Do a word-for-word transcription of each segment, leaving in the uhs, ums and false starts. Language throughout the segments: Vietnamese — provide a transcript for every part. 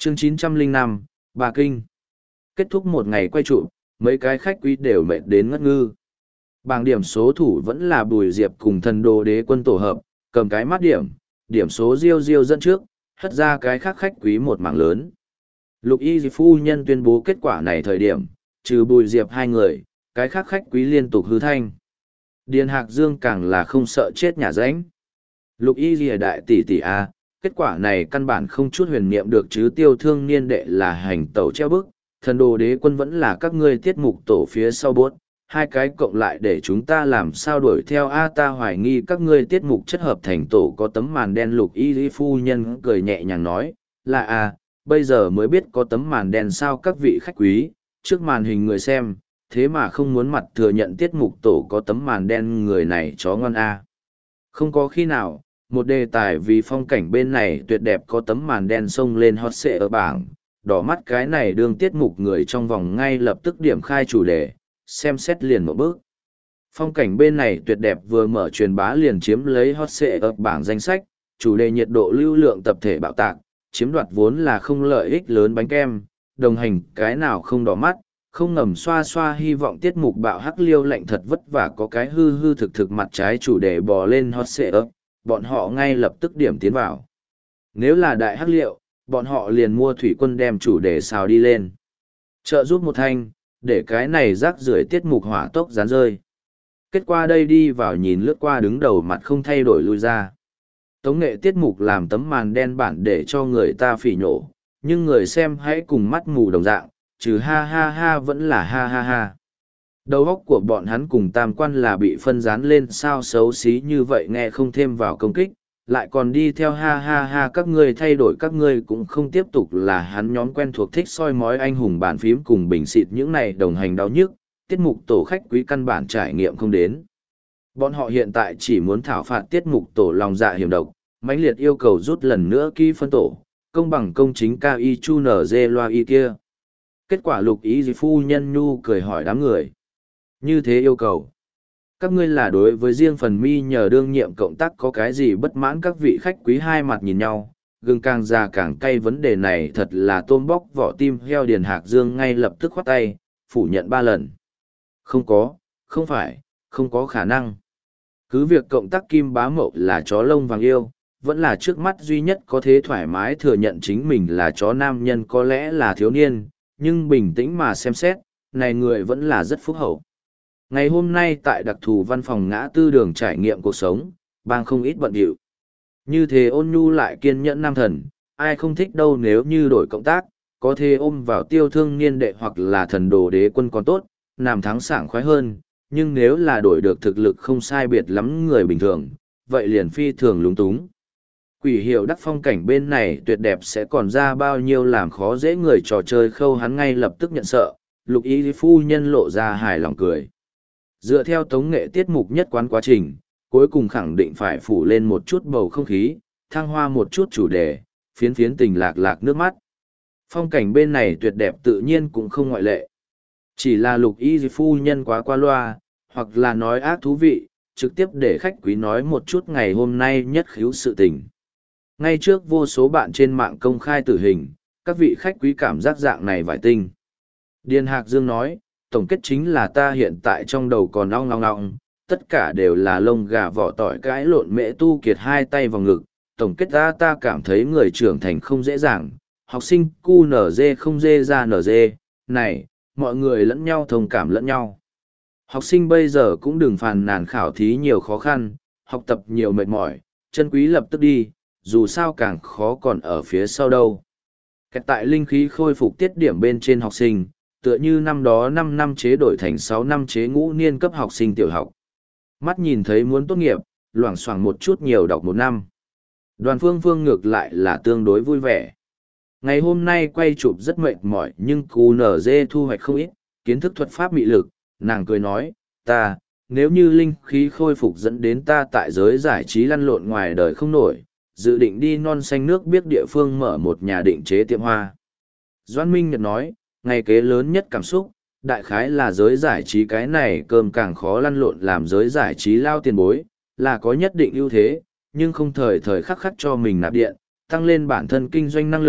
Chương chín trăm lẻ năm, Bà Kinh. Kết thúc một ngày quay trụ, mấy cái khách quý đều mệt đến ngất ngư. Bảng điểm số thủ vẫn là Bùi Diệp cùng thần đồ đế quân tổ hợp, cầm cái mắt điểm, điểm số riêu riêu dẫn trước, hất ra cái khác khách quý một mảng lớn. Lục y phu nhân tuyên bố kết quả này thời điểm, trừ Bùi Diệp hai người, cái khác khách quý liên tục hư thanh. Điền Hạc Dương càng là không sợ chết nhà ránh. Lục y ghi đại tỷ tỷ A, kết quả này căn bản không chút huyền niệm được chứ, tiêu thương niên đệ là hành tẩu treo bức, thần đồ đế quân vẫn là các ngươi tiết mục tổ phía sau bốt, hai cái cộng lại để chúng ta làm sao đuổi theo A, ta hoài nghi các ngươi tiết mục chất hợp thành tổ có tấm màn đen. Lục y lý phu nhân cười nhẹ nhàng nói, là A, bây giờ mới biết có tấm màn đen sao. Các vị khách quý, trước màn hình người xem, thế mà không muốn mặt thừa nhận tiết mục tổ có tấm màn đen, người này chó ngon A. Không có khi nào, một đề tài vì phong cảnh bên này tuyệt đẹp có tấm màn đen xông lên hot sệ ở bảng, đỏ mắt cái này đương tiết mục người trong vòng ngay lập tức điểm khai chủ đề, xem xét liền một bước. Phong cảnh bên này tuyệt đẹp vừa mở truyền bá liền chiếm lấy hot sệ ở bảng danh sách, chủ đề nhiệt độ lưu lượng tập thể bạo tạc, chiếm đoạt vốn là không lợi ích lớn bánh kem, đồng hành cái nào không đỏ mắt, không ngầm xoa xoa hy vọng tiết mục bạo hắc liêu lạnh thật vất vả có cái hư hư thực thực mặt trái chủ đề bò lên hot sệ ấp, bọn họ ngay lập tức điểm tiến vào. Nếu là đại hắc liệu, bọn họ liền mua thủy quân đem chủ đề xào đi lên. Trợ giúp một thanh, để cái này rác rưởi tiết mục hỏa tốc dán rơi. Kết quả đây đi vào nhìn lướt qua đứng đầu mặt không thay đổi lui ra. Tống nghệ tiết mục làm tấm màn đen bản để cho người ta phỉ nhổ, nhưng người xem hãy cùng mắt mù đồng dạng, trừ ha ha ha vẫn là ha ha ha. Đầu óc của bọn hắn cùng tam quan là bị phân dán lên sao xấu xí như vậy, nghe không thêm vào công kích, lại còn đi theo ha ha ha các ngươi thay đổi các ngươi cũng không tiếp tục là hắn nhóm quen thuộc thích soi mói anh hùng bàn phím cùng bình xịt những này đồng hành đau nhức, tiết mục tổ khách quý căn bản trải nghiệm không đến. Bọn họ hiện tại chỉ muốn thảo phạt tiết mục tổ lòng dạ hiểm độc, mãnh liệt yêu cầu rút lần nữa ký phân tổ, công bằng công chính cao y chu nở dê loa y kia. Kết quả lục ý phu nhân nhu cười hỏi đám người. Như thế yêu cầu. Các ngươi là đối với riêng phần mi nhờ đương nhiệm cộng tác có cái gì bất mãn? Các vị khách quý hai mặt nhìn nhau, gừng càng già càng cay, vấn đề này thật là tôm bóc vỏ tim heo. Điền Hạc Dương ngay lập tức khoát tay, phủ nhận ba lần. Không có, không phải, không có khả năng. Cứ việc cộng tác Kim Bá Mậu là chó lông vàng yêu, vẫn là trước mắt duy nhất có thể thoải mái thừa nhận chính mình là chó nam nhân, có lẽ là thiếu niên, nhưng bình tĩnh mà xem xét, này người vẫn là rất phúc hậu. Ngày hôm nay tại đặc thù văn phòng ngã tư đường trải nghiệm cuộc sống, bang không ít bận điệu. Như thế ôn nhu lại kiên nhẫn nam thần, ai không thích đâu. Nếu như đổi cộng tác, có thể ôm vào tiêu thương niên đệ hoặc là thần đồ đế quân còn tốt, làm thắng sảng khoái hơn, nhưng nếu là đổi được thực lực không sai biệt lắm người bình thường, vậy liền phi thường lúng túng. Quỷ hiệu đắc phong cảnh bên này tuyệt đẹp sẽ còn ra bao nhiêu làm khó dễ người trò chơi khâu, hắn ngay lập tức nhận sợ. Lục ý phu nhân lộ ra hài lòng cười. Dựa theo tống nghệ tiết mục nhất quán quá trình, cuối cùng khẳng định phải phủ lên một chút bầu không khí, thăng hoa một chút chủ đề, phiến phiến tình lạc lạc nước mắt. Phong cảnh bên này tuyệt đẹp tự nhiên cũng không ngoại lệ. Chỉ là lục y phu nhân quá qua loa, hoặc là nói ác thú vị, trực tiếp để khách quý nói một chút ngày hôm nay nhất khíu sự tình. Ngay trước vô số bạn trên mạng công khai tử hình, các vị khách quý cảm giác dạng này vải tinh. Điền Hạc Dương nói, tổng kết chính là ta hiện tại trong đầu còn ong ong ong, tất cả đều là lông gà vỏ tỏi cãi lộn mẹ tu kiệt hai tay vào ngực. Tổng kết ra ta cảm thấy người trưởng thành không dễ dàng, học sinh cu nở dê không dê ra nở dê, này, mọi người lẫn nhau thông cảm lẫn nhau. Học sinh bây giờ cũng đừng phàn nàn khảo thí nhiều khó khăn, học tập nhiều mệt mỏi, chân quý lập tức đi, dù sao càng khó còn ở phía sau đâu. Kẹt tại linh khí khôi phục tiết điểm bên trên học sinh, tựa như năm đó năm năm chế đổi thành sáu năm chế ngũ niên cấp học sinh tiểu học. Mắt nhìn thấy muốn tốt nghiệp, loảng xoảng một chút nhiều đọc một năm. Đoàn Phương Phương ngược lại là tương đối vui vẻ. Ngày hôm nay quay chụp rất mệt mỏi nhưng cú nở dê thu hoạch không ít, kiến thức thuật pháp mị lực, nàng cười nói, ta, nếu như linh khí khôi phục dẫn đến ta tại giới giải trí lăn lộn ngoài đời không nổi, dự định đi non xanh nước biết địa phương mở một nhà định chế tiệm hoa. Doãn Minh Nhật nói, ngày kế lớn nhất cảm xúc, đại khái là giới giải trí cái này cơm càng khó lăn lộn, làm giới giải trí lao tiền bối, là có nhất định ưu thế, nhưng không thời thời khắc khắc cho mình nạp điện, tăng lên bản thân kinh doanh năng lực,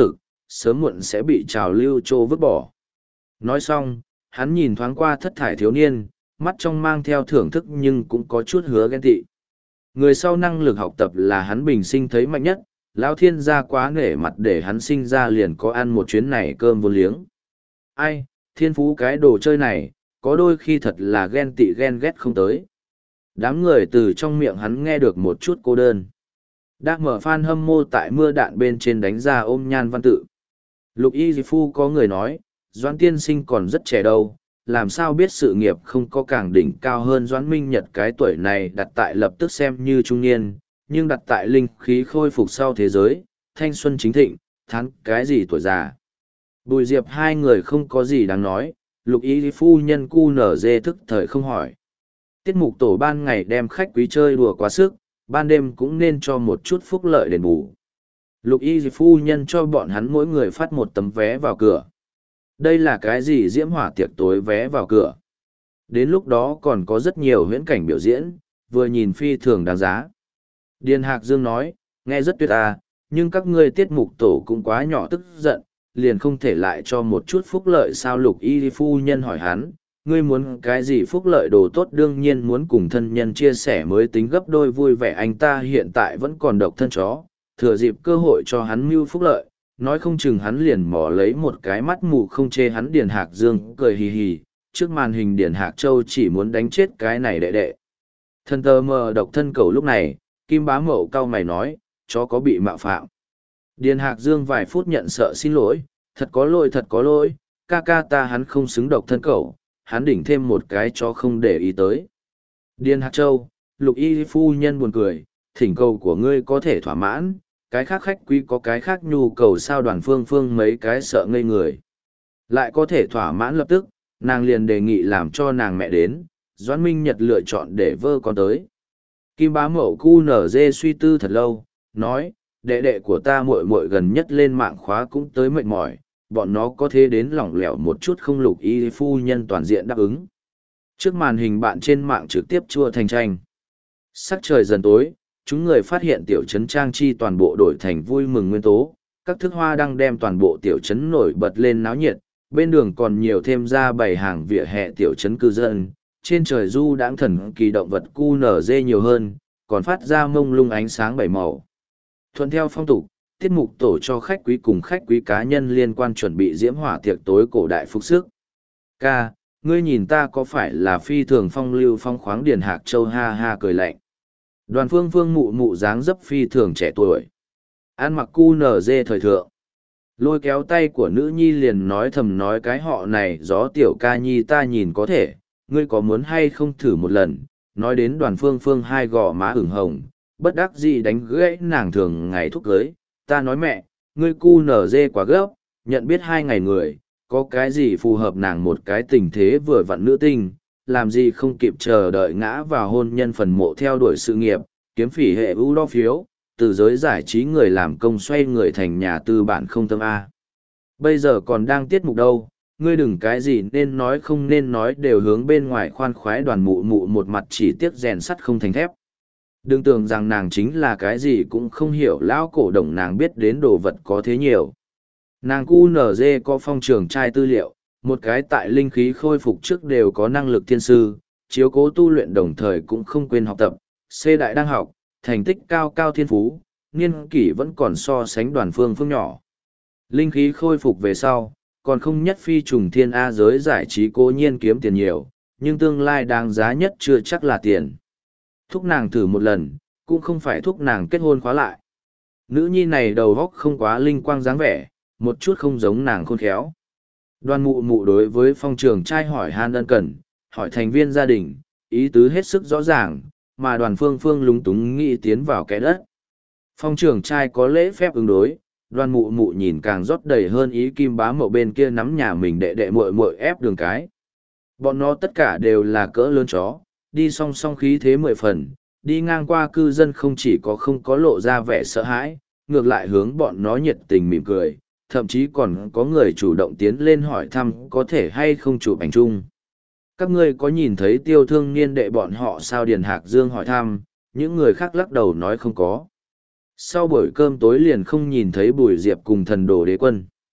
sớm muộn sẽ bị trào lưu trô vứt bỏ. Nói xong, hắn nhìn thoáng qua thất thải thiếu niên, mắt trong mang theo thưởng thức nhưng cũng có chút hứa ghen tị. Người sau năng lực học tập là hắn bình sinh thấy mạnh nhất, lão thiên gia quá nể mặt để hắn sinh ra liền có ăn một chuyến này cơm vô liếng. Ai, thiên phú cái đồ chơi này, có đôi khi thật là ghen tị ghen ghét không tới. Đám người từ trong miệng hắn nghe được một chút cô đơn. Đã mở fan hâm mô tại mưa đạn bên trên đánh ra ôm nhan văn tự. Lục y dì phu có người nói, Doãn tiên sinh còn rất trẻ đâu, làm sao biết sự nghiệp không có càng đỉnh cao hơn Doãn Minh Nhật cái tuổi này đặt tại lập tức xem như trung niên, nhưng đặt tại linh khí khôi phục sau thế giới, thanh xuân chính thịnh, thắng cái gì tuổi già. Bùi Diệp hai người không có gì đáng nói, lục y phu nhân cu nở dê thức thời không hỏi. Tiết mục tổ ban ngày đem khách quý chơi đùa quá sức, ban đêm cũng nên cho một chút phúc lợi đền bù. Lục y phu nhân cho bọn hắn mỗi người phát một tấm vé vào cửa. Đây là cái gì diễm hỏa tiệc tối vé vào cửa. Đến lúc đó còn có rất nhiều huyễn cảnh biểu diễn, vừa nhìn phi thường đáng giá. Điền Hạc Dương nói, nghe rất tuyệt à, nhưng các ngươi tiết mục tổ cũng quá nhỏ tức giận, liền không thể lại cho một chút phúc lợi sao. Lục y phu nhân hỏi hắn, ngươi muốn cái gì phúc lợi đồ tốt, đương nhiên muốn cùng thân nhân chia sẻ mới tính gấp đôi vui vẻ. Anh ta hiện tại vẫn còn độc thân chó, thừa dịp cơ hội cho hắn mưu phúc lợi, nói không chừng hắn liền mò lấy một cái mắt mù không chê hắn. Điền Hạc Dương cười hì hì, trước màn hình Điền Hạc Châu chỉ muốn đánh chết cái này đệ đệ. Thân tờ mờ độc thân cầu lúc này, Kim Bá Mậu cau mày nói, chó có bị mạo phạm. Điền Hạc Dương vài phút nhận sợ xin lỗi, thật có lỗi thật có lỗi, ca ca ta hắn không xứng độc thân cầu, hắn đỉnh thêm một cái chó không để ý tới. Điền Hạc Châu, lục y phu nhân buồn cười, thỉnh cầu của ngươi có thể thỏa mãn, cái khác khách quý có cái khác nhu cầu sao. Đoàn Phương Phương mấy cái sợ ngây người. Lại có thể thỏa mãn lập tức, nàng liền đề nghị làm cho nàng mẹ đến, Doãn Minh Nhật lựa chọn để vơ con tới. Kim Bá Mậu cu nở dê suy tư thật lâu, nói, đệ đệ của ta muội muội gần nhất lên mạng khóa cũng tới mệt mỏi, bọn nó có thế đến lỏng lẻo một chút không. Lục y phu nhân toàn diện đáp ứng. Trước màn hình bạn trên mạng trực tiếp chua thành tranh. Sắc trời dần tối, chúng người phát hiện tiểu trấn trang chi toàn bộ đổi thành vui mừng nguyên tố, các thức hoa đang đem toàn bộ tiểu trấn nổi bật lên náo nhiệt, bên đường còn nhiều thêm ra bày hàng vỉa hè tiểu trấn cư dân, trên trời du đãng thần kỳ động vật cu nở dê nhiều hơn, còn phát ra mông lung ánh sáng bảy màu. Thuận theo phong tục, tiết mục tổ cho khách quý cùng khách quý cá nhân liên quan chuẩn bị diễm hỏa tiệc tối cổ đại phục sức. Ca, ngươi nhìn ta có phải là phi thường phong lưu phong khoáng. Điền Hạc Châu ha ha cười lạnh. Đoàn Phương Phương mụ mụ dáng dấp phi thường trẻ tuổi, ăn mặc cu nở dê thời thượng, lôi kéo tay của nữ nhi liền nói thầm nói, cái họ này gió tiểu ca nhi ta nhìn có thể, ngươi có muốn hay không thử một lần. Nói đến Đoàn Phương Phương hai gò má ửng hồng, bất đắc dĩ đánh gãy nàng thường ngày thúc cưới. Ta nói mẹ, ngươi cu nở dê quá gấp, nhận biết hai ngày người, có cái gì phù hợp nàng một cái tình thế vừa vặn nữ tinh, làm gì không kịp chờ đợi ngã vào hôn nhân phần mộ theo đuổi sự nghiệp, kiếm phỉ hệ ưu đo phiếu, từ giới giải trí người làm công xoay người thành nhà tư bản không tâm A. Bây giờ còn đang tiết mục đâu, ngươi đừng cái gì nên nói không nên nói đều hướng bên ngoài khoan khoái. Đoàn mụ mụ một mặt chỉ tiếc rèn sắt không thành thép. Đừng tưởng rằng nàng chính là cái gì cũng không hiểu, lão cổ đồng nàng biết đến đồ vật có thế nhiều. Nàng cu nở dê có phong trường trai tư liệu, một cái tại linh khí khôi phục trước đều có năng lực thiên sư, chiếu cố tu luyện đồng thời cũng không quên học tập, C đại đang học, thành tích cao cao thiên phú, niên kỷ vẫn còn so sánh Đoàn Phương Phương nhỏ. Linh khí khôi phục về sau, còn không nhất phi trùng thiên A. Giới giải trí cố nhiên kiếm tiền nhiều, nhưng tương lai đáng giá nhất chưa chắc là tiền. Thúc nàng thử một lần, cũng không phải thúc nàng kết hôn khóa lại. Nữ nhi này đầu góc không quá linh quang dáng vẻ, một chút không giống nàng khôn khéo. Đoàn mụ mụ đối với phong trường trai hỏi han ân cần, hỏi thành viên gia đình, ý tứ hết sức rõ ràng, mà Đoàn Phương Phương lúng túng nghĩ tiến vào cái đất. Phong trường trai có lễ phép ứng đối, Đoàn mụ mụ nhìn càng rót đầy hơn ý. Kim Bá Mậu bên kia nắm nhà mình đệ đệ muội muội ép đường cái. Bọn nó tất cả đều là cỡ lớn chó, đi song song khí thế mười phần, đi ngang qua cư dân không chỉ có không có lộ ra vẻ sợ hãi, ngược lại hướng bọn nó nhiệt tình mỉm cười, thậm chí còn có người chủ động tiến lên hỏi thăm có thể hay không chụp ảnh chung. Các ngươi có nhìn thấy Tiêu Thương niên đệ bọn họ sao? Điền Hạc Dương hỏi thăm, những người khác lắc đầu nói không có. Sau buổi cơm tối liền không nhìn thấy Bùi Diệp cùng Thần Đồ Đế Quân.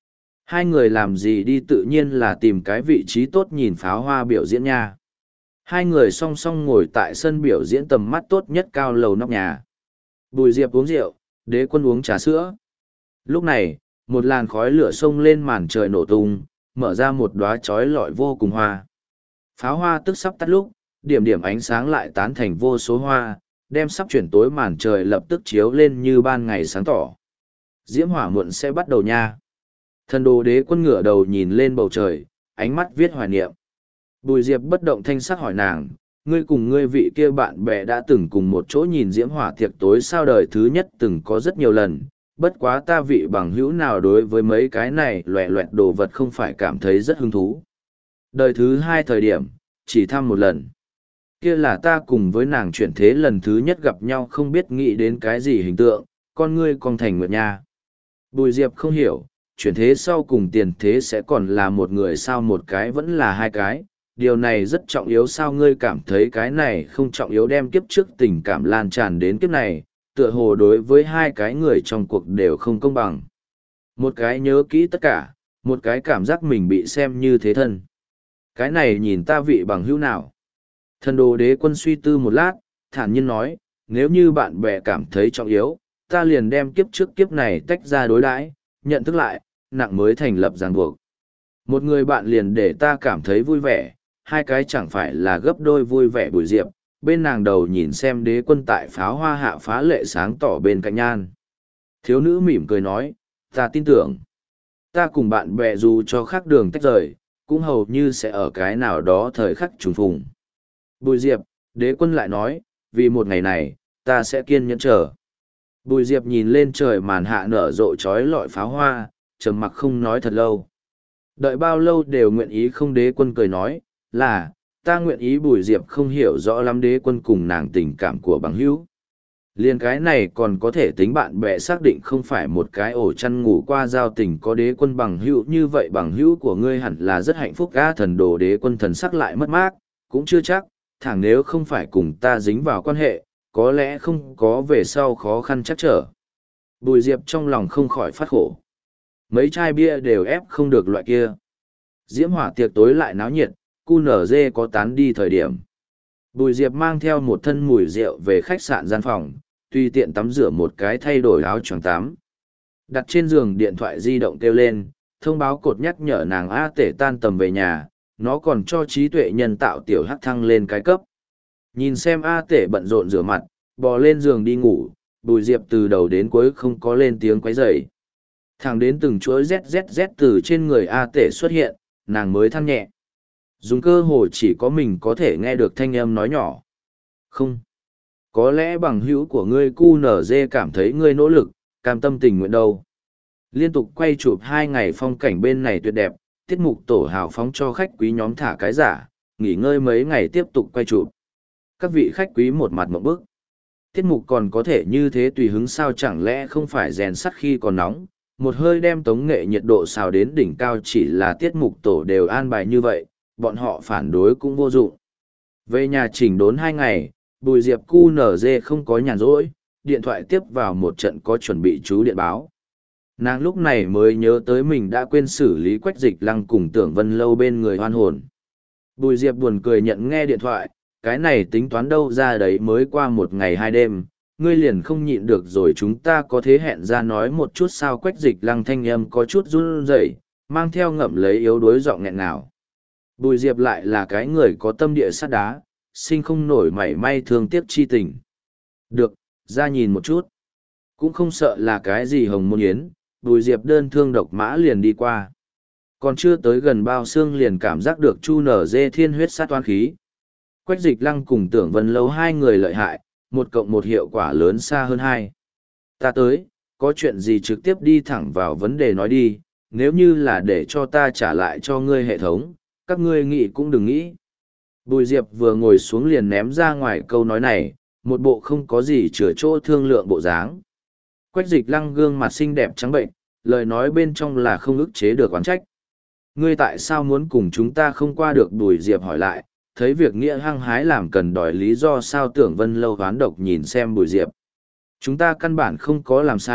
Hai người làm gì đi tự nhiên là tìm cái vị trí tốt nhìn pháo hoa biểu diễn nha. Hai người song song ngồi tại sân biểu diễn tầm mắt tốt nhất cao lầu nóc nhà. Bùi Diệp uống rượu, Đế Quân uống trà sữa. Lúc này, một làn khói lửa xông lên màn trời nổ tung, mở ra một đóa chói lọi vô cùng hoa. Pháo hoa tức sắp tắt lúc, điểm điểm ánh sáng lại tán thành vô số hoa, đem sắp chuyển tối màn trời lập tức chiếu lên như ban ngày sáng tỏ. Diễm hỏa muộn sẽ bắt đầu nha. Thần đồ Đế Quân ngửa đầu nhìn lên bầu trời, ánh mắt viết hoài niệm. Bùi Diệp bất động thanh sắc hỏi nàng, ngươi cùng ngươi vị kia bạn bè đã từng cùng một chỗ nhìn diễm hỏa tiệc tối sao? Đời thứ nhất từng có rất nhiều lần, bất quá ta vị bằng hữu nào đối với mấy cái này loẹ loẹt đồ vật không phải cảm thấy rất hứng thú. Đời thứ hai thời điểm, chỉ thăm một lần. Kia là ta cùng với nàng chuyển thế lần thứ nhất gặp nhau không biết nghĩ đến cái gì hình tượng, con ngươi con thành nguyệt nha. Bùi Diệp không hiểu, chuyển thế sau cùng tiền thế sẽ còn là một người sao một cái vẫn là hai cái, điều này rất trọng yếu sao ngươi cảm thấy cái này không trọng yếu đem kiếp trước tình cảm lan tràn đến kiếp này, tựa hồ đối với hai cái người trong cuộc đều không công bằng. Một cái nhớ kỹ tất cả, một cái cảm giác mình bị xem như thế thân. Cái này nhìn ta vị bằng hữu nào. Thần đồ Đế Quân suy tư một lát, thản nhiên nói, nếu như bạn bè cảm thấy trọng yếu, ta liền đem kiếp trước kiếp này tách ra đối đãi, nhận thức lại, nặng mới thành lập ràng buộc. Một người bạn liền để ta cảm thấy vui vẻ, hai cái chẳng phải là gấp đôi vui vẻ. Bùi Diệp, bên nàng đầu nhìn xem Đế Quân tại pháo hoa hạ phá lệ sáng tỏ bên cạnh nhan. Thiếu nữ mỉm cười nói, ta tin tưởng. Ta cùng bạn bè dù cho khác đường tách rời, cũng hầu như sẽ ở cái nào đó thời khắc trùng phùng. Bùi Diệp, Đế Quân lại nói, vì một ngày này, ta sẽ kiên nhẫn chờ. Bùi Diệp nhìn lên trời màn hạ nở rộ trói lọi pháo hoa, trầm mặc không nói thật lâu. Đợi bao lâu đều nguyện ý không? Đế Quân cười nói, là, ta nguyện ý. Bùi Diệp không hiểu rõ lắm Đế Quân cùng nàng tình cảm của bằng hữu. Liên cái này còn có thể tính bạn bè xác định không phải một cái ổ chăn ngủ qua giao tình có Đế Quân bằng hữu như vậy bằng hữu của ngươi hẳn là rất hạnh phúc. Ga thần đồ Đế Quân thần sắc lại mất mát, cũng chưa chắc, thẳng nếu không phải cùng ta dính vào quan hệ, có lẽ không có về sau khó khăn chắc trở. Bùi Diệp trong lòng không khỏi phát khổ. Mấy chai bia đều ép không được loại kia. Diễm hỏa tiệc tối lại náo nhiệt, cu nở dê có tán đi thời điểm. Bùi Diệp mang theo một thân mùi rượu về khách sạn gian phòng, tùy tiện tắm rửa một cái thay đổi áo choàng tắm. Đặt trên giường điện thoại di động kêu lên, thông báo cột nhắc nhở nàng A Tể tan tầm về nhà, nó còn cho trí tuệ nhân tạo tiểu hắc thăng lên cái cấp. Nhìn xem A Tể bận rộn rửa mặt, bò lên giường đi ngủ, Bùi Diệp từ đầu đến cuối không có lên tiếng quấy rầy. Thẳng đến từng chuỗi zzz từ trên người A Tể xuất hiện, nàng mới than nhẹ. Dùng cơ hồ chỉ có mình có thể nghe được thanh âm nói nhỏ. Không. Có lẽ bằng hữu của ngươi cu nở dê cảm thấy ngươi nỗ lực, cam tâm tình nguyện đâu. Liên tục quay chụp hai ngày phong cảnh bên này tuyệt đẹp, tiết mục tổ hào phóng cho khách quý nhóm thả cái giả, nghỉ ngơi mấy ngày tiếp tục quay chụp. Các vị khách quý một mặt mộng bức. Tiết mục còn có thể như thế tùy hứng sao? Chẳng lẽ không phải rèn sắt khi còn nóng, một hơi đem tống nghệ nhiệt độ xào đến đỉnh cao? Chỉ là tiết mục tổ đều an bài như vậy, bọn họ phản đối cũng vô dụng. Về nhà chỉnh đốn hai ngày, Bùi Diệp cu nở dê không có nhàn rỗi, điện thoại tiếp vào một trận có chuẩn bị chú điện báo. Nàng lúc này mới nhớ tới mình đã quên xử lý Quách Dịch Lăng cùng Tưởng Vân Lâu bên người hoan hồn. Bùi Diệp buồn cười nhận nghe điện thoại, cái này tính toán đâu ra đấy, mới qua một ngày hai đêm, ngươi liền không nhịn được rồi, chúng ta có thế hẹn ra nói một chút sao? Quách Dịch Lăng thanh âm có chút run rẩy, mang theo ngậm lấy yếu đuối giọng nghẹn ngào. Bùi Diệp lại là cái người có tâm địa sắt đá, sinh không nổi mảy may thương tiếc chi tình. Được, ra nhìn một chút. Cũng không sợ là cái gì hồng môn yến, Bùi Diệp đơn thương độc mã liền đi qua. Còn chưa tới gần bao xương liền cảm giác được chu nở dê thiên huyết sát toan khí. Quách Dịch Lăng cùng Tưởng Vân Lâu hai người lợi hại, một cộng một hiệu quả lớn xa hơn hai. Ta tới, có chuyện gì trực tiếp đi thẳng vào vấn đề nói đi, nếu như là để cho ta trả lại cho ngươi hệ thống, các ngươi nghĩ cũng đừng nghĩ. Bùi Diệp vừa ngồi xuống liền ném ra ngoài câu nói này, một bộ không có gì chừa chỗ thương lượng bộ dáng. Quách Dịch Lăng gương mặt xinh đẹp trắng bệnh, lời nói bên trong là không ức chế được oán trách. Ngươi tại sao muốn cùng chúng ta không qua được? Bùi Diệp hỏi lại, thấy việc nghĩa hăng hái làm cần đòi lý do sao? Tưởng Vân Lâu hoán độc nhìn xem Bùi Diệp. Chúng ta căn bản không có làm sai,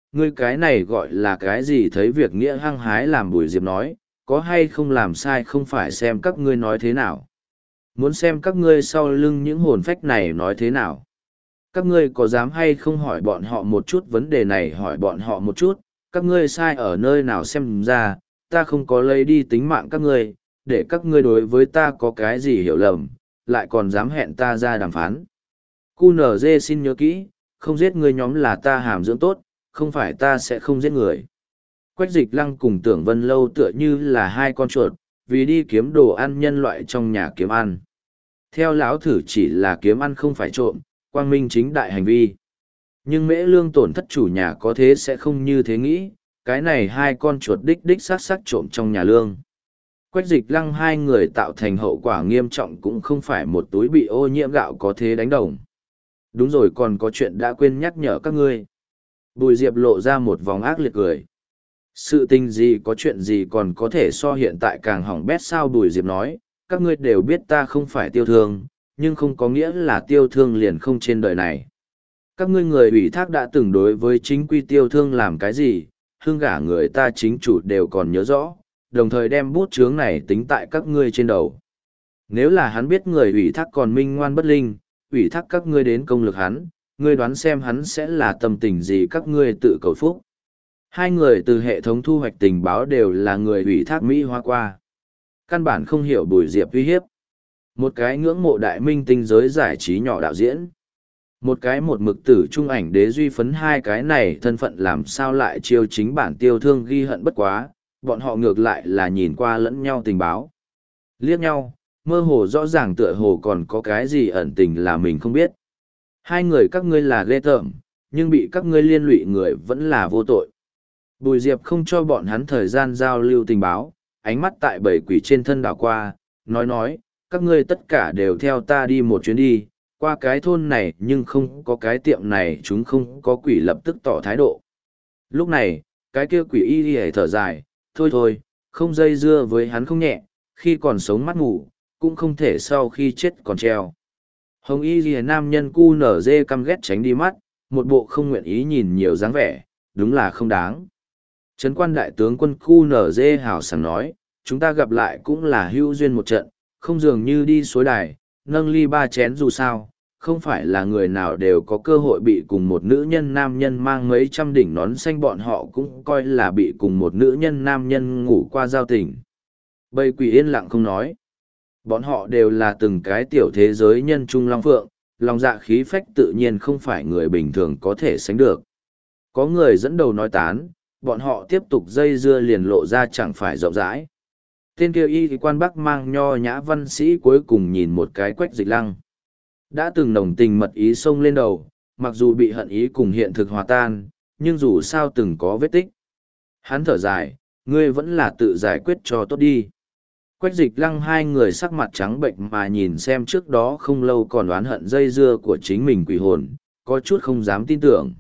ngươi cái này gọi là cái gì thấy việc nghĩa hăng hái làm Bùi Diệp nói, có hay không làm sai không phải xem các ngươi nói thế nào. Muốn xem các ngươi sau lưng những hồn phách này nói thế nào. Các ngươi có dám hay không hỏi bọn họ một chút vấn đề này hỏi bọn họ một chút, các ngươi sai ở nơi nào xem ra, ta không có lấy đi tính mạng các ngươi, để các ngươi đối với ta có cái gì hiểu lầm, lại còn dám hẹn ta ra đàm phán. Cu nở dê xin nhớ kỹ, không giết ngươi nhóm là ta hàm dưỡng tốt, không phải ta sẽ không giết người. Quách Dịch Lăng cùng Tưởng Vân Lâu tựa như là hai con chuột, vì đi kiếm đồ ăn nhân loại trong nhà kiếm ăn. Theo lão thử chỉ là kiếm ăn không phải trộm, quang minh chính đại hành vi. Nhưng Mễ Lương tổn thất chủ nhà có thế sẽ không như thế nghĩ, cái này hai con chuột đích đích sát sát trộm trong nhà Lương. Quách Dịch Lăng hai người tạo thành hậu quả nghiêm trọng cũng không phải một túi bị ô nhiễm gạo có thế đánh đồng. Đúng rồi, còn có chuyện đã quên nhắc nhở các ngươi. Bùi Diệp lộ ra một vòng ác liệt cười. Sự tình gì có chuyện gì còn có thể so hiện tại càng hỏng bét sao? Bùi Diệp nói, các ngươi đều biết ta không phải tiêu thương, nhưng không có nghĩa là tiêu thương liền không trên đời này. Các ngươi người ủy thác đã từng đối với chính quy tiêu thương làm cái gì, hương gả người ta chính chủ đều còn nhớ rõ, đồng thời đem bút chướng này tính tại các ngươi trên đầu. Nếu là hắn biết người ủy thác còn minh ngoan bất linh, ủy thác các ngươi đến công lực hắn, ngươi đoán xem hắn sẽ là tâm tình gì các ngươi tự cầu phúc. Hai người từ hệ thống thu hoạch tình báo đều là người ủy thác Mỹ Hoa qua. Căn bản không hiểu Bùi Diệp uy hiếp. Một cái ngưỡng mộ đại minh tinh giới giải trí nhỏ đạo diễn. Một cái một mực tử trung ảnh đế duy phấn, hai cái này thân phận làm sao lại chiêu chính bản tiêu thương ghi hận bất quá, bọn họ ngược lại là nhìn qua lẫn nhau tình báo. Liếc nhau, mơ hồ rõ ràng tựa hồ còn có cái gì ẩn tình là mình không biết. Hai người các ngươi là ghê tởm, nhưng bị các ngươi liên lụy người vẫn là vô tội. Bùi Diệp không cho bọn hắn thời gian giao lưu tình báo, ánh mắt tại bảy quỷ trên thân đảo qua, nói nói, các ngươi tất cả đều theo ta đi một chuyến đi, qua cái thôn này nhưng không có cái tiệm này chúng không có quỷ lập tức tỏ thái độ. Lúc này, cái kia quỷ y đi thở dài, thôi thôi, không dây dưa với hắn không nhẹ, khi còn sống mắt ngủ, cũng không thể sau khi chết còn treo. Hồng y ghi nam nhân cu nở dê căm ghét tránh đi mắt, một bộ không nguyện ý nhìn nhiều dáng vẻ, đúng là không đáng. Trấn quan đại tướng quân cu nở dê hào sảng nói, chúng ta gặp lại cũng là hữu duyên một trận, không dường như đi suối đài, nâng ly ba chén dù sao, không phải là người nào đều có cơ hội bị cùng một nữ nhân nam nhân mang mấy trăm đỉnh nón xanh, bọn họ cũng coi là bị cùng một nữ nhân nam nhân ngủ qua giao tình. Bầy quỷ yên lặng không nói. Bọn họ đều là từng cái tiểu thế giới nhân trung long phượng, lòng dạ khí phách tự nhiên không phải người bình thường có thể sánh được. Có người dẫn đầu nói tán, bọn họ tiếp tục dây dưa liền lộ ra chẳng phải rộng rãi. Tên kia y quan Bắc mang nho nhã văn sĩ cuối cùng nhìn một cái Quách Dịch Lăng. Đã từng nồng tình mật ý xông lên đầu, mặc dù bị hận ý cùng hiện thực hòa tan, nhưng dù sao từng có vết tích. Hắn thở dài, ngươi vẫn là tự giải quyết cho tốt đi. Quách Dịch Lăng hai người sắc mặt trắng bệnh mà nhìn xem trước đó không lâu còn oán hận dây dưa của chính mình quỷ hồn, có chút không dám tin tưởng.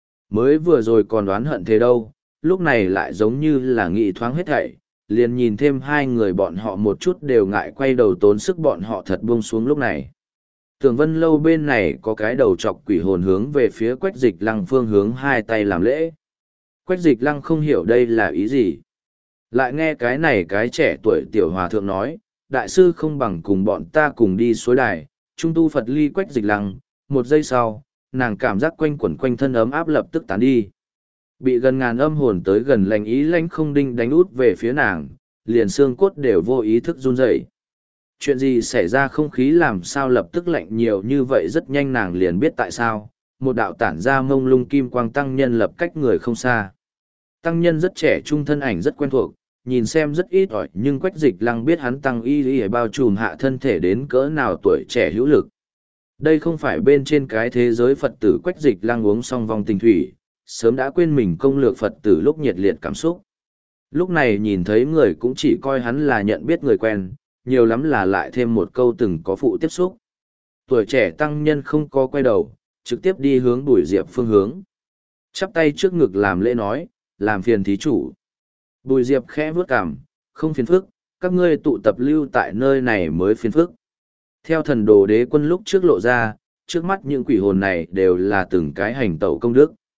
Mới vừa rồi còn oán hận thế đâu, lúc này lại giống như là nghị thoáng hết thảy, liền nhìn thêm hai người bọn họ một chút đều ngại quay đầu tốn sức bọn họ thật buông xuống lúc này. Tưởng Vân Lâu bên này có cái đầu chọc quỷ hồn hướng về phía Quách Dịch Lăng phương hướng hai tay làm lễ. Quách Dịch Lăng không hiểu đây là ý gì. Lại nghe cái này cái trẻ tuổi tiểu hòa thượng nói, đại sư không bằng cùng bọn ta cùng đi suối đài, trung tu Phật ly Quách Dịch Lăng, một giây sau, nàng cảm giác quanh quẩn quanh thân ấm áp lập tức tán đi. Bị gần ngàn âm hồn tới gần lành ý lãnh không đinh đánh út về phía nàng, liền xương cốt đều vô ý thức run rẩy. Chuyện gì xảy ra, không khí làm sao lập tức lạnh nhiều như vậy, rất nhanh nàng liền biết tại sao. Một đạo tản ra mông lung kim quang tăng nhân lập cách người không xa. Tăng nhân rất trẻ trung, thân ảnh rất quen thuộc, nhìn xem rất ít ỏi, nhưng Quách Dịch Lăng biết hắn tăng y y bao trùm hạ thân thể đến cỡ nào tuổi trẻ hữu lực. Đây không phải bên trên cái thế giới Phật tử. Quách Dịch Lăng uống xong vòng tình thủy, sớm đã quên mình công lược Phật tử lúc nhiệt liệt cảm xúc. Lúc này nhìn thấy người cũng chỉ coi hắn là nhận biết người quen, nhiều lắm là lại thêm một câu từng có phụ tiếp xúc. Tuổi trẻ tăng nhân không có quay đầu, trực tiếp đi hướng Bùi Diệp phương hướng. Chắp tay trước ngực làm lễ nói, làm phiền thí chủ. Bùi Diệp khẽ vướt cằm, không phiền phức, các ngươi tụ tập lưu tại nơi này mới phiền phức. Theo thần đồ đế quân lúc trước lộ ra, trước mắt những quỷ hồn này đều là từng cái hành tẩu công đức.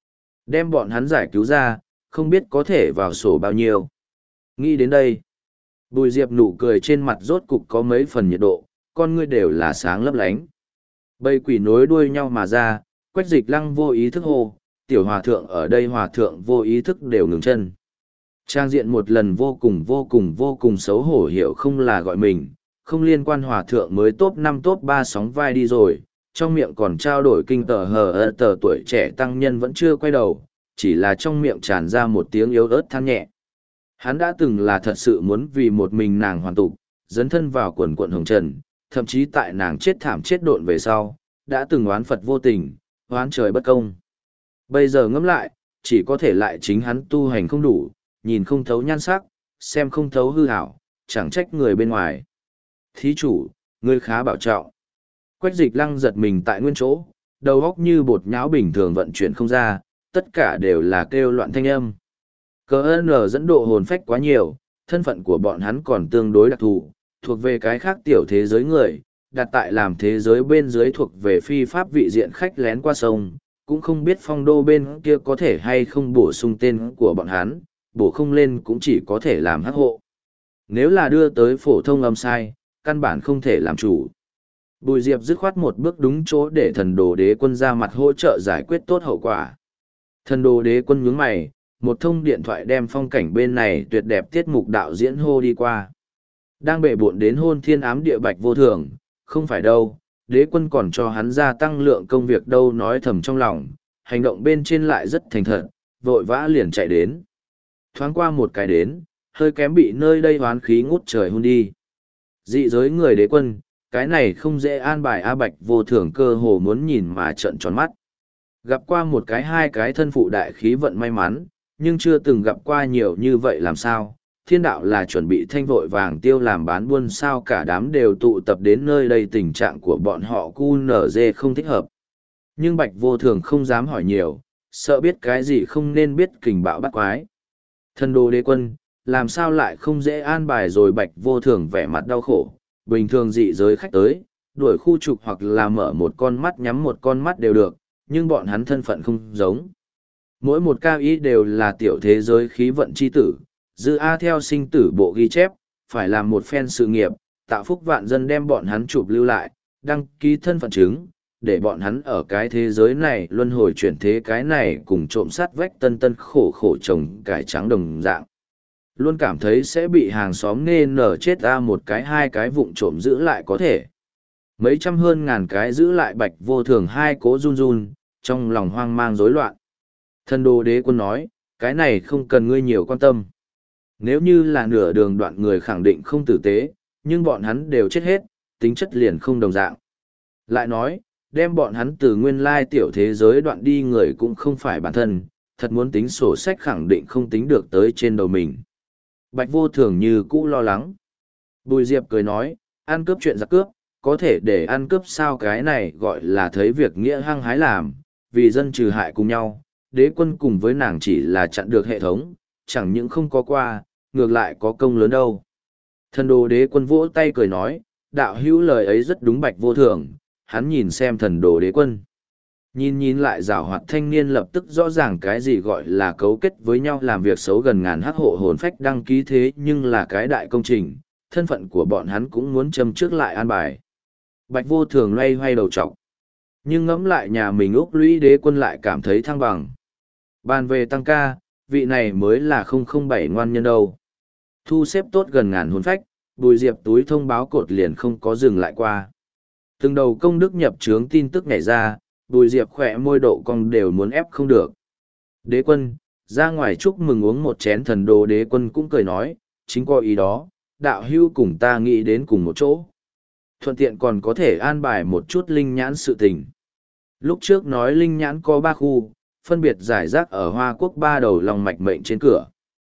Đem bọn hắn giải cứu ra, không biết có thể vào sổ bao nhiêu. Nghĩ đến đây, Bùi Diệp nụ cười trên mặt rốt cục có mấy phần nhiệt độ, con ngươi đều là sáng lấp lánh. Bầy quỷ nối đuôi nhau mà ra, Quách Dịch Lăng vô ý thức hô, tiểu hòa thượng ở đây hòa thượng vô ý thức đều ngừng chân. Trang diện một lần vô cùng vô cùng vô cùng xấu hổ, hiểu không là gọi mình, không liên quan hòa thượng mới top năm top ba sóng vai đi rồi, trong miệng còn trao đổi kinh tờ hờ ơ tờ tuổi trẻ tăng nhân vẫn chưa quay đầu, chỉ là trong miệng tràn ra một tiếng yếu ớt than nhẹ. Hắn đã từng là thật sự muốn vì một mình nàng hoàn tục, dấn thân vào quần quận hồng trần, thậm chí tại nàng chết thảm chết độn về sau, đã từng oán Phật vô tình, oán trời bất công. Bây giờ ngẫm lại, chỉ có thể lại chính hắn tu hành không đủ, nhìn không thấu nhan sắc, xem không thấu hư hảo, chẳng trách người bên ngoài. Thí chủ, ngươi khá bảo trọng. Quách Dịch Lăng giật mình tại nguyên chỗ, đầu óc như bột nhão bình thường vận chuyển không ra, tất cả đều là kêu loạn thanh âm. Cờ ơn dẫn độ hồn phách quá nhiều, thân phận của bọn hắn còn tương đối đặc thù, thuộc về cái khác tiểu thế giới người, đặt tại làm thế giới bên dưới thuộc về phi pháp vị diện khách lén qua sông, cũng không biết phong đô bên kia có thể hay không bổ sung tên của bọn hắn, bổ không lên cũng chỉ có thể làm hắc hộ. Nếu là đưa tới phổ thông âm sai, căn bản không thể làm chủ. Bùi Diệp dứt khoát một bước đúng chỗ để thần đồ đế quân ra mặt hỗ trợ giải quyết tốt hậu quả. Thần đồ đế quân nhướng mày, một thông điện thoại đem phong cảnh bên này tuyệt đẹp tiết mục đạo diễn hô đi qua. Đang bệ bộn đến hôn thiên ám địa Bạch Vô Thường, không phải đâu, đế quân còn cho hắn gia tăng lượng công việc đâu, nói thầm trong lòng, hành động bên trên lại rất thành thật, vội vã liền chạy đến. Thoáng qua một cái đến, hơi kém bị nơi đây hoán khí ngút trời hôn đi. Dị giới người đế quân, cái này không dễ an bài. A Bạch Vô Thường cơ hồ muốn nhìn mà trợn tròn mắt. Gặp qua một cái hai cái thân phụ đại khí vận may mắn, nhưng chưa từng gặp qua nhiều như vậy làm sao. Thiên đạo là chuẩn bị thanh vội vàng tiêu làm bán buôn sao, cả đám đều tụ tập đến nơi đây, tình trạng của bọn họ cu nở dê không thích hợp. Nhưng Bạch Vô Thường không dám hỏi nhiều, sợ biết cái gì không nên biết, kình bạo bắt quái. Thần đồ đế quân, làm sao lại không dễ an bài rồi. Bạch Vô Thường vẻ mặt đau khổ, bình thường dị giới khách tới, đuổi khu trục hoặc là mở một con mắt nhắm một con mắt đều được, nhưng bọn hắn thân phận không giống. Mỗi một cao ý đều là tiểu thế giới khí vận chi tử, dư A theo sinh tử bộ ghi chép, phải làm một phen sự nghiệp, tạo phúc vạn dân, đem bọn hắn chụp lưu lại, đăng ký thân phận chứng, để bọn hắn ở cái thế giới này luân hồi chuyển thế, cái này cùng trộm sát vách tân tân khổ khổ trồng cải trắng đồng dạng. Luôn cảm thấy sẽ bị hàng xóm nghe nở chết ra một cái hai cái vụng trộm giữ lại có thể. Mấy trăm hơn ngàn cái giữ lại. Bạch Vô Thường hai cố run run, trong lòng hoang mang rối loạn. Thần đồ đế quân nói, cái này không cần ngươi nhiều quan tâm. Nếu như là nửa đường đoạn người khẳng định không tử tế, nhưng bọn hắn đều chết hết, tính chất liền không đồng dạng. Lại nói, đem bọn hắn từ nguyên lai tiểu thế giới đoạn đi người cũng không phải bản thân, thật muốn tính sổ sách khẳng định không tính được tới trên đầu mình. Bạch Vô Thường như cũ lo lắng. Bùi Diệp cười nói, ăn cướp chuyện giặc cướp, có thể để ăn cướp sao, cái này gọi là thấy việc nghĩa hăng hái làm, vì dân trừ hại cùng nhau. Đế quân cùng với nàng chỉ là chặn được hệ thống, chẳng những không có qua, ngược lại có công lớn đâu. Thần đồ đế quân vỗ tay cười nói, đạo hữu lời ấy rất đúng. Bạch Vô Thường, hắn nhìn xem thần đồ đế quân. Nhìn nhìn lại giảo hoạt thanh niên, lập tức rõ ràng cái gì gọi là cấu kết với nhau làm việc xấu, gần ngàn hắc hộ hồn phách đăng ký thế nhưng là cái đại công trình, thân phận của bọn hắn cũng muốn châm trước lại an bài. Bạch Vô Thường loay hoay đầu trọc. Nhưng ngẫm lại nhà mình Úc Lũy đế quân lại cảm thấy thăng bằng. Bàn về tăng ca, vị này mới là không không bảy ngoan nhân đâu. Thu xếp tốt gần ngàn hồn phách, Bùi Diệp túi thông báo cột liền không có dừng lại qua. Từng đầu công đức nhập trướng tin tức nhảy ra, Bùi Diệp khỏe môi độ cong đều muốn ép không được. Đế quân, ra ngoài chúc mừng uống một chén. Thần đồ đế quân cũng cười nói, chính có ý đó, đạo hưu cùng ta nghĩ đến cùng một chỗ. Thuận tiện còn có thể an bài một chút linh nhãn sự tình. Lúc trước nói linh nhãn có ba khu, phân biệt giải rác ở Hoa Quốc ba đầu long mạch mệnh trên cửa.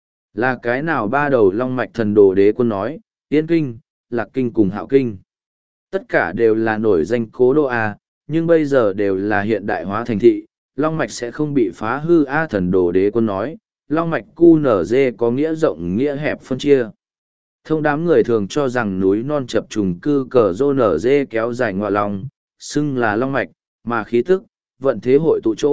Là cái nào ba đầu long mạch? Thần đồ đế quân nói, Yên Kinh, Lạc Kinh cùng Hạo Kinh. Tất cả đều là nổi danh cố đô A, nhưng bây giờ đều là hiện đại hóa thành thị, long mạch sẽ không bị phá hư A. Thần đồ đế quân nói, long mạch cu nở dê có nghĩa rộng nghĩa hẹp phân chia. Thông đám người thường cho rằng núi non chập trùng cư cờ rô nở dê kéo dài ngoại long, xưng là long mạch, mà khí tức, vận thế hội tụ chỗ,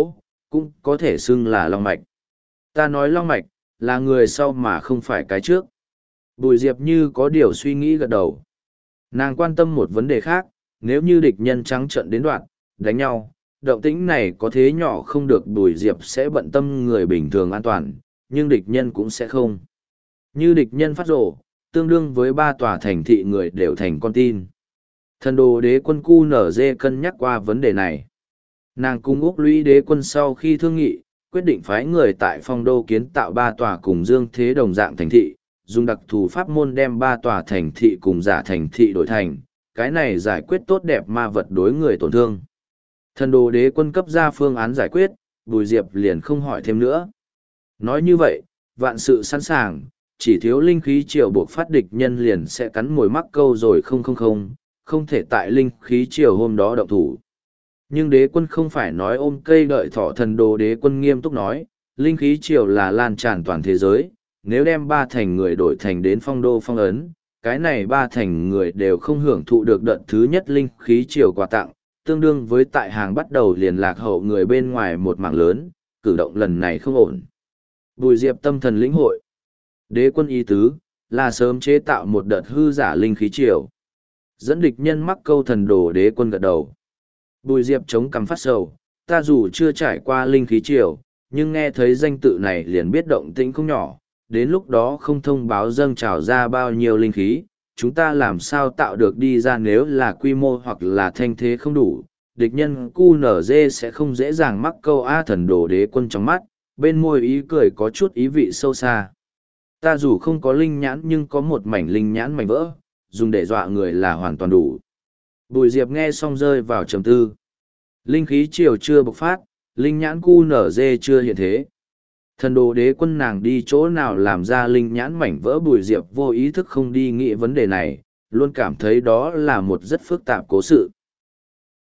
cũng có thể xưng là long mạch. Ta nói long mạch, là người sau mà không phải cái trước. Bùi Diệp như có điều suy nghĩ gật đầu. Nàng quan tâm một vấn đề khác, nếu như địch nhân trắng trợn đến đoạn, đánh nhau, động tĩnh này có thế nhỏ không được Bùi Diệp sẽ bận tâm người bình thường an toàn, nhưng địch nhân cũng sẽ không. Như địch nhân phát rồ, tương đương với ba tòa thành thị người đều thành con tin. Thần đồ đế quân cu nở dê cân nhắc qua vấn đề này. Nàng cùng Úc Lũy đế quân sau khi thương nghị, quyết định phái người tại phong đô kiến tạo ba tòa cùng dương thế đồng dạng thành thị, dùng đặc thù pháp môn đem ba tòa thành thị cùng giả thành thị đổi thành, cái này giải quyết tốt đẹp ma vật đối người tổn thương. Thần đồ đế quân cấp ra phương án giải quyết, Bùi Diệp liền không hỏi thêm nữa. Nói như vậy, vạn sự sẵn sàng, chỉ thiếu linh khí triều buộc phát địch nhân liền sẽ cắn mồi mắc câu rồi không không không, không thể tại linh khí triều hôm đó động thủ. Nhưng đế quân không phải nói ôm cây đợi thỏ, thần đồ đế quân nghiêm túc nói, linh khí triều là lan tràn toàn thế giới, nếu đem ba thành người đổi thành đến phong đô phong ấn, cái này ba thành người đều không hưởng thụ được đợt thứ nhất linh khí triều quà tặng, tương đương với tại hàng bắt đầu liền lạc hậu người bên ngoài một mảng lớn, cử động lần này không ổn. Bùi Diệp tâm thần lĩnh hội. Đế quân ý tứ, là sớm chế tạo một đợt hư giả linh khí triều. Dẫn địch nhân mắc câu, thần đồ đế quân gật đầu. Bùi Diệp chống cằm phát sầu, ta dù chưa trải qua linh khí triều, nhưng nghe thấy danh tự này liền biết động tĩnh không nhỏ, đến lúc đó không thông báo dâng trào ra bao nhiêu linh khí, chúng ta làm sao tạo được đi ra, nếu là quy mô hoặc là thanh thế không đủ, địch nhân cu nở dê sẽ không dễ dàng mắc câu. A, thần đồ đế quân trong mắt, bên môi ý cười có chút ý vị sâu xa. Ta dù không có linh nhãn nhưng có một mảnh linh nhãn mảnh vỡ, dùng để dọa người là hoàn toàn đủ. Bùi Diệp nghe xong rơi vào trầm tư. Linh khí triều chưa bộc phát, linh nhãn cu nở dê chưa hiện thế. Thần đồ đế quân nàng đi chỗ nào làm ra linh nhãn mảnh vỡ, Bùi Diệp vô ý thức không đi nghĩ vấn đề này, luôn cảm thấy đó là một rất phức tạp cố sự.